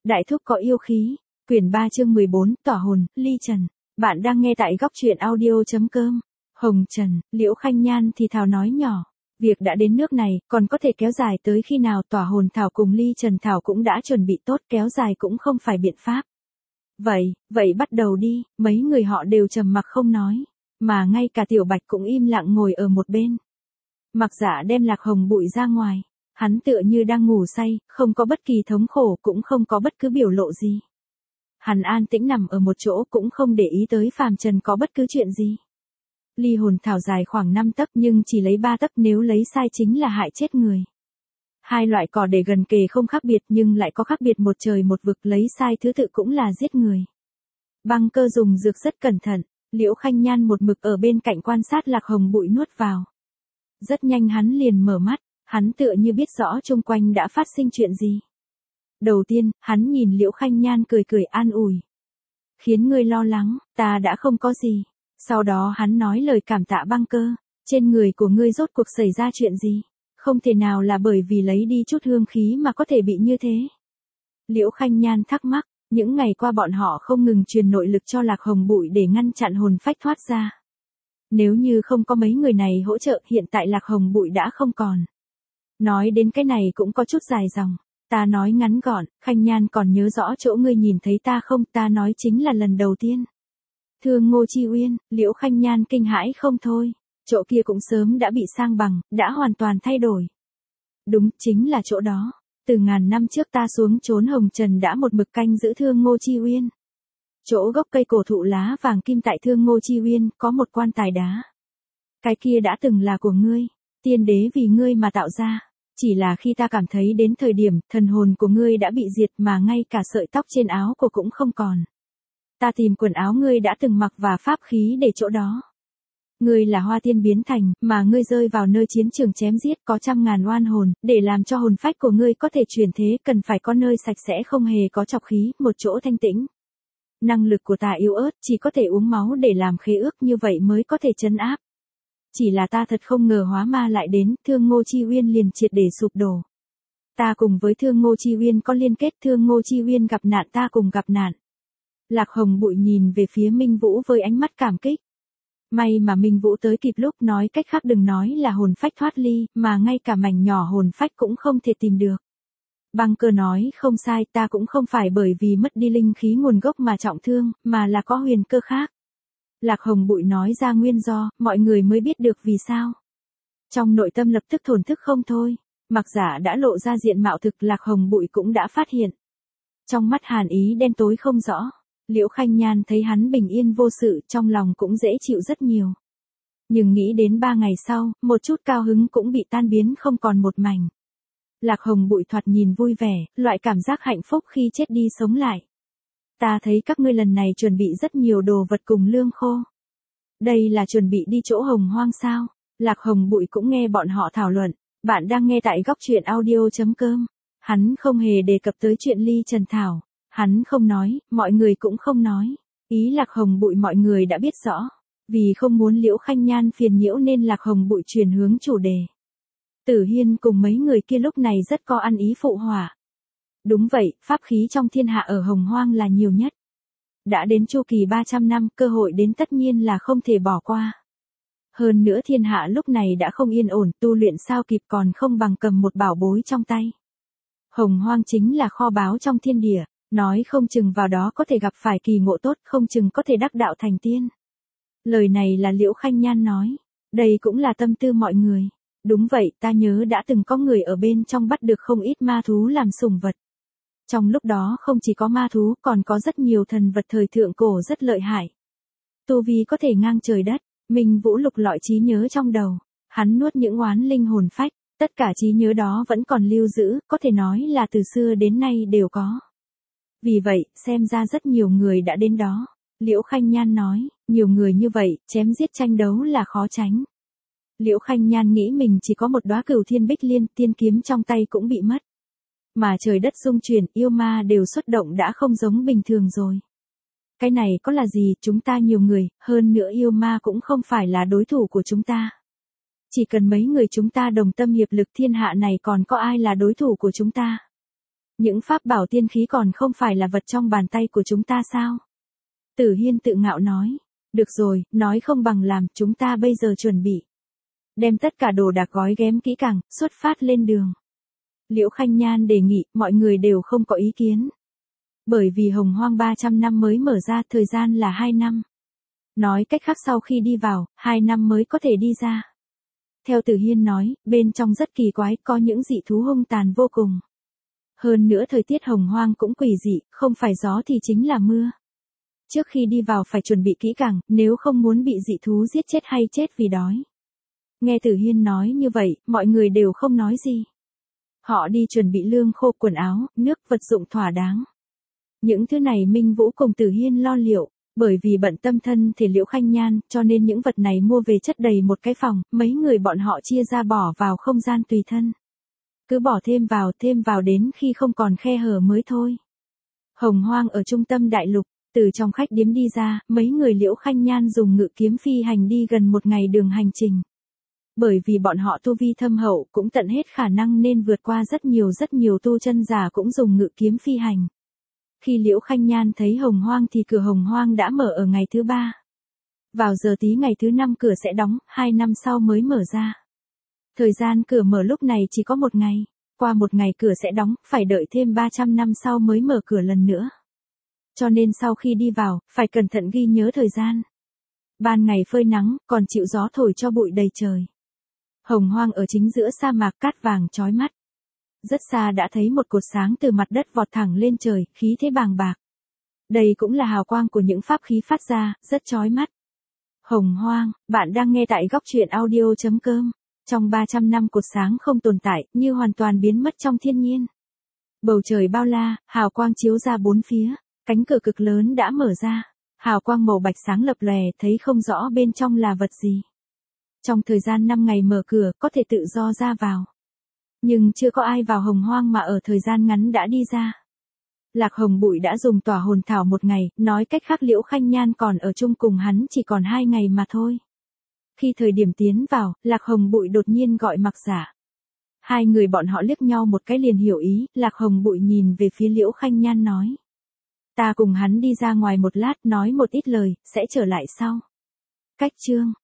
Đại thúc có yêu khí. Quyển 3 chương 14, tỏa hồn, ly trần. Bạn đang nghe tại góc truyện audio.com. Hồng Trần, Liễu Khanh Nhan thì thào nói nhỏ. Việc đã đến nước này, còn có thể kéo dài tới khi nào? Tỏa hồn thảo cùng ly trần thảo cũng đã chuẩn bị tốt, kéo dài cũng không phải biện pháp. Vậy bắt đầu đi. Mấy người họ đều trầm mặc không nói. Mà ngay cả Tiểu Bạch cũng im lặng ngồi ở một bên. Mặc Dạ đem Lạc Hồng Bụi ra ngoài. Hắn tựa như đang ngủ say, không có bất kỳ thống khổ, cũng không có bất cứ biểu lộ gì. Hắn an tĩnh nằm ở một chỗ, cũng không để ý tới phàm trần có bất cứ chuyện gì. Ly hồn thảo dài khoảng 5 tấc nhưng chỉ lấy 3 tấc, nếu lấy sai chính là hại chết người. Hai loại cỏ để gần kề không khác biệt nhưng lại có khác biệt một trời một vực, lấy sai thứ tự cũng là giết người. Băng Cơ dùng dược rất cẩn thận, Liễu Khanh Nhan một mực ở bên cạnh quan sát Lạc Hồng Bụi nuốt vào. Rất nhanh hắn liền mở mắt, hắn tựa như biết rõ xung quanh đã phát sinh chuyện gì. Đầu tiên, hắn nhìn Liễu Khanh Nhan cười cười an ủi. Khiến ngươi lo lắng, ta đã không có gì. Sau đó hắn nói lời cảm tạ Băng Cơ, trên người của ngươi rốt cuộc xảy ra chuyện gì? Không thể nào là bởi vì lấy đi chút hương khí mà có thể bị như thế. Liễu Khanh Nhan thắc mắc, những ngày qua bọn họ không ngừng truyền nội lực cho Lạc Hồng Bụi để ngăn chặn hồn phách thoát ra. Nếu như không có mấy người này hỗ trợ, hiện tại Lạc Hồng Bụi đã không còn. Nói đến cái này cũng có chút dài dòng. Ta nói ngắn gọn, Khanh Nhan còn nhớ rõ chỗ ngươi nhìn thấy ta không? Ta nói chính là lần đầu tiên. Thương Ngô Chi Uyên, Liễu Khanh Nhan kinh hãi không thôi. Chỗ kia cũng sớm đã bị sang bằng, đã hoàn toàn thay đổi. Đúng, chính là chỗ đó. Từ ngàn năm trước ta xuống trốn Hồng Trần đã một mực canh giữ Thương Ngô Chi Uyên. Chỗ gốc cây cổ thụ lá vàng kim tại Thương Ngô Chi Uyên có một quan tài đá. Cái kia đã từng là của ngươi, tiên đế vì ngươi mà tạo ra. Chỉ là khi ta cảm thấy đến thời điểm, thần hồn của ngươi đã bị diệt mà ngay cả sợi tóc trên áo của cũng không còn. Ta tìm quần áo ngươi đã từng mặc và pháp khí để chỗ đó. Ngươi là hoa tiên biến thành, mà ngươi rơi vào nơi chiến trường chém giết có trăm ngàn oan hồn, để làm cho hồn phách của ngươi có thể chuyển thế cần phải có nơi sạch sẽ không hề có trọc khí, một chỗ thanh tĩnh. Năng lực của ta yếu ớt, chỉ có thể uống máu để làm khế ước, như vậy mới có thể trấn áp. Chỉ là ta thật không ngờ hóa ma lại đến, Thương Ngô Chi Uyên liền triệt để sụp đổ. Ta cùng với Thương Ngô Chi Uyên có liên kết, Thương Ngô Chi Uyên gặp nạn ta cùng gặp nạn. Lạc Hồng Bụi nhìn về phía Minh Vũ với ánh mắt cảm kích. May mà Minh Vũ tới kịp lúc, nói cách khác đừng nói là hồn phách thoát ly, mà ngay cả mảnh nhỏ hồn phách cũng không thể tìm được. Băng Cơ nói không sai, ta cũng không phải bởi vì mất đi linh khí nguồn gốc mà trọng thương, mà là có huyền cơ khác. Lạc Hồng Bụi nói ra nguyên do, mọi người mới biết được vì sao. Trong nội tâm lập tức thổn thức không thôi. Mặc Dạ đã lộ ra diện mạo thực, Lạc Hồng Bụi cũng đã phát hiện. Trong mắt hàn ý đen tối không rõ. Liễu Khanh Nhan thấy hắn bình yên vô sự, trong lòng cũng dễ chịu rất nhiều. Nhưng nghĩ đến 3 ngày sau, một chút cao hứng cũng bị tan biến không còn một mảnh. Lạc Hồng Bụi thoạt nhìn vui vẻ, loại cảm giác hạnh phúc khi chết đi sống lại. Ta thấy các ngươi lần này chuẩn bị rất nhiều đồ vật cùng lương khô. Đây là chuẩn bị đi chỗ Hồng Hoang sao? Lạc Hồng Bụi cũng nghe bọn họ thảo luận. Bạn đang nghe tại góc truyện audio.com. Hắn không hề đề cập tới chuyện ly trần thảo. Hắn không nói, mọi người cũng không nói. Ý Lạc Hồng Bụi mọi người đã biết rõ. Vì không muốn Liễu Khanh Nhan phiền nhiễu nên Lạc Hồng Bụi chuyển hướng chủ đề. Tử Hiên cùng mấy người kia lúc này rất có ăn ý phụ họa. Đúng vậy, pháp khí trong thiên hạ ở Hồng Hoang là nhiều nhất. Đã đến chu kỳ 300 năm, cơ hội đến tất nhiên là không thể bỏ qua. Hơn nữa thiên hạ lúc này đã không yên ổn, tu luyện sao kịp, còn không bằng cầm một bảo bối trong tay. Hồng Hoang chính là kho báu trong thiên địa, nói không chừng vào đó có thể gặp phải kỳ ngộ tốt, không chừng có thể đắc đạo thành tiên. Lời này là Liễu Khanh Nhan nói, đây cũng là tâm tư mọi người. Đúng vậy, ta nhớ đã từng có người ở bên trong bắt được không ít ma thú làm sủng vật. Trong lúc đó không chỉ có ma thú, còn có rất nhiều thần vật thời thượng cổ rất lợi hại. Tu vi có thể ngang trời đất. Minh Vũ lục lọi trí nhớ trong đầu. Hắn nuốt những oán linh hồn phách. Tất cả trí nhớ đó vẫn còn lưu giữ, có thể nói là từ xưa đến nay đều có. Vì vậy, xem ra rất nhiều người đã đến đó. Liễu Khanh Nhan nói, nhiều người như vậy, chém giết tranh đấu là khó tránh. Liễu Khanh Nhan nghĩ mình chỉ có một đóa Cửu Thiên Bích Liên, tiên kiếm trong tay cũng bị mất. Mà trời đất rung chuyển, yêu ma đều xuất động đã không giống bình thường rồi. Cái này có là gì, chúng ta nhiều người, hơn nữa yêu ma cũng không phải là đối thủ của chúng ta. Chỉ cần mấy người chúng ta đồng tâm hiệp lực, thiên hạ này còn có ai là đối thủ của chúng ta. Những pháp bảo tiên khí còn không phải là vật trong bàn tay của chúng ta sao? Tử Hiên tự ngạo nói. Được rồi, nói không bằng làm, chúng ta bây giờ chuẩn bị. Đem tất cả đồ đạc gói ghém kỹ càng, xuất phát lên đường. Liễu Khanh Nhan đề nghị, mọi người đều không có ý kiến. Bởi vì Hồng Hoang 300 năm mới mở ra, thời gian là 2 năm. Nói cách khác sau khi đi vào, 2 năm mới có thể đi ra. Theo Tử Hiên nói, bên trong rất kỳ quái, có những dị thú hung tàn vô cùng. Hơn nữa thời tiết Hồng Hoang cũng quỷ dị, không phải gió thì chính là mưa. Trước khi đi vào phải chuẩn bị kỹ càng, nếu không muốn bị dị thú giết chết hay chết vì đói. Nghe Tử Hiên nói như vậy, mọi người đều không nói gì. Họ đi chuẩn bị lương khô, quần áo, nước, vật dụng thỏa đáng. Những thứ này Minh Vũ cùng Tử Hiên lo liệu, bởi vì bận tâm thân thể Liễu Khanh Nhan, cho nên những vật này mua về chất đầy một cái phòng, mấy người bọn họ chia ra bỏ vào không gian tùy thân. Cứ bỏ thêm vào đến khi không còn khe hở mới thôi. Hồng Hoang ở trung tâm đại lục, từ trong khách điếm đi ra, mấy người Liễu Khanh Nhan dùng ngự kiếm phi hành đi gần một ngày đường hành trình. Bởi vì bọn họ tu vi thâm hậu cũng tận hết khả năng nên vượt qua rất nhiều tu chân giả cũng dùng ngự kiếm phi hành. Khi Liễu Khanh Nhan thấy Hồng Hoang thì cửa Hồng Hoang đã mở ở ngày thứ 3. Vào giờ tí ngày thứ 5 cửa sẽ đóng, 2 năm sau mới mở ra. Thời gian cửa mở lúc này chỉ có 1 ngày, qua 1 ngày cửa sẽ đóng, phải đợi thêm 300 năm sau mới mở cửa lần nữa. Cho nên sau khi đi vào, phải cẩn thận ghi nhớ thời gian. Ban ngày phơi nắng, còn chịu gió thổi cho bụi đầy trời. Hồng Hoang ở chính giữa sa mạc cát vàng chói mắt. Rất xa đã thấy một cột sáng từ mặt đất vọt thẳng lên trời, khí thế bàng bạc. Đây cũng là hào quang của những pháp khí phát ra, rất chói mắt. Hồng Hoang, bạn đang nghe tại góc truyện audio.com. Trong 300 năm cột sáng không tồn tại, như hoàn toàn biến mất trong thiên nhiên. Bầu trời bao la, hào quang chiếu ra bốn phía, cánh cửa cực lớn đã mở ra. Hào quang màu bạch sáng lập lòe, thấy không rõ bên trong là vật gì. Trong thời gian 5 ngày mở cửa, có thể tự do ra vào. Nhưng chưa có ai vào Hồng Hoang mà ở thời gian ngắn đã đi ra. Lạc Hồng Bụi đã dùng tỏa hồn thảo 1 ngày, nói cách khác Liễu Khanh Nhan còn ở chung cùng hắn chỉ còn 2 ngày mà thôi. Khi thời điểm tiến vào, Lạc Hồng Bụi đột nhiên gọi Mặc Giả. Hai người bọn họ liếc nhau một cái liền hiểu ý, Lạc Hồng Bụi nhìn về phía Liễu Khanh Nhan nói. Ta cùng hắn đi ra ngoài một lát nói một ít lời, sẽ trở lại sau. Cách chương